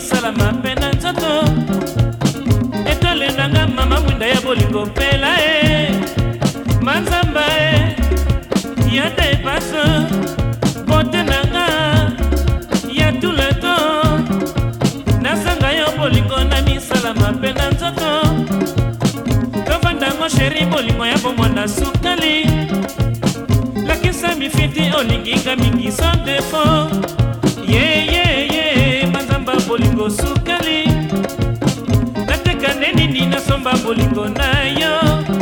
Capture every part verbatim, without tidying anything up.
misala mape na nzoto etole nanga mama mwinda ya bolingo pela e manzamba e ya depasse bote nanga ya tout le temps nasanga yo bolingo na misala mape na nzoto tovandango sheri bolingo ya bomwana sukali lakisa mifiti olinginga mingi sans défaut ye ye ye manzamba bolingo sukali nateka nenini nasomba bolingo na yo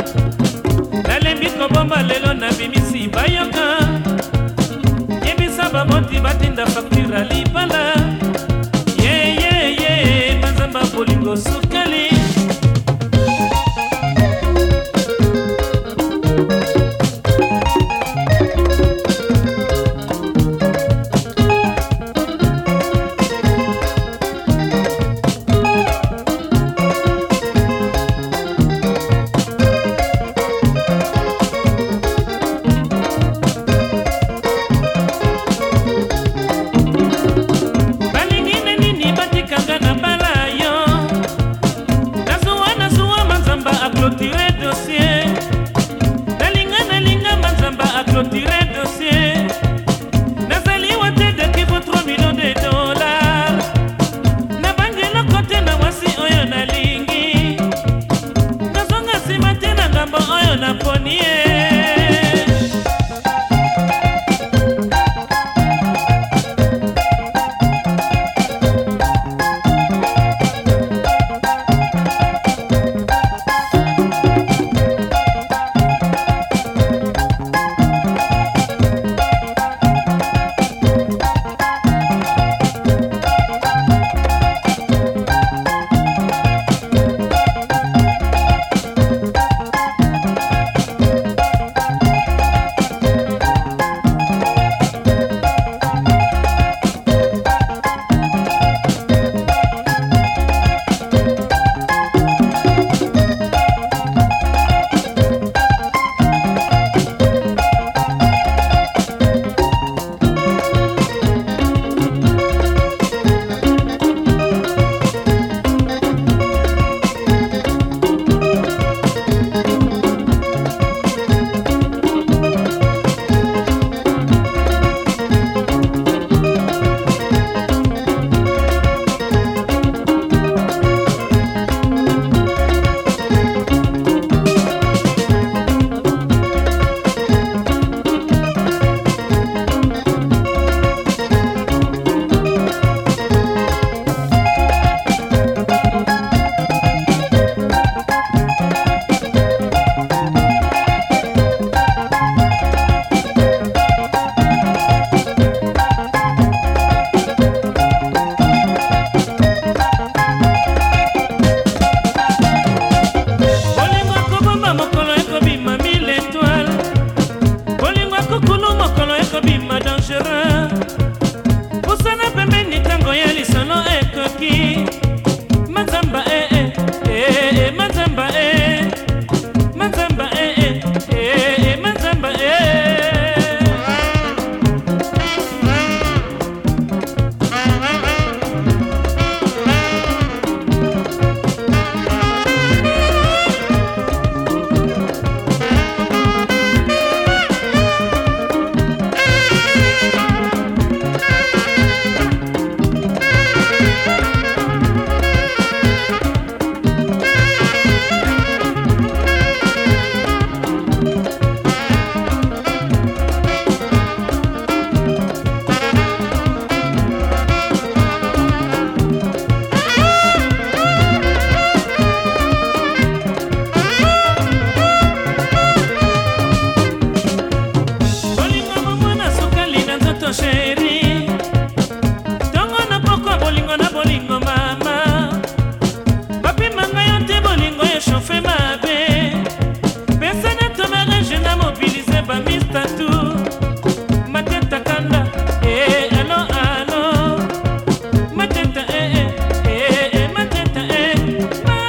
nalembi kobomba lelo na bimisi bayoka yebisa bamoti batinda faktura libala ye ye ye manzamba bolingo sukali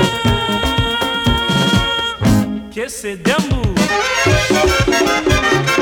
c'est Dambou.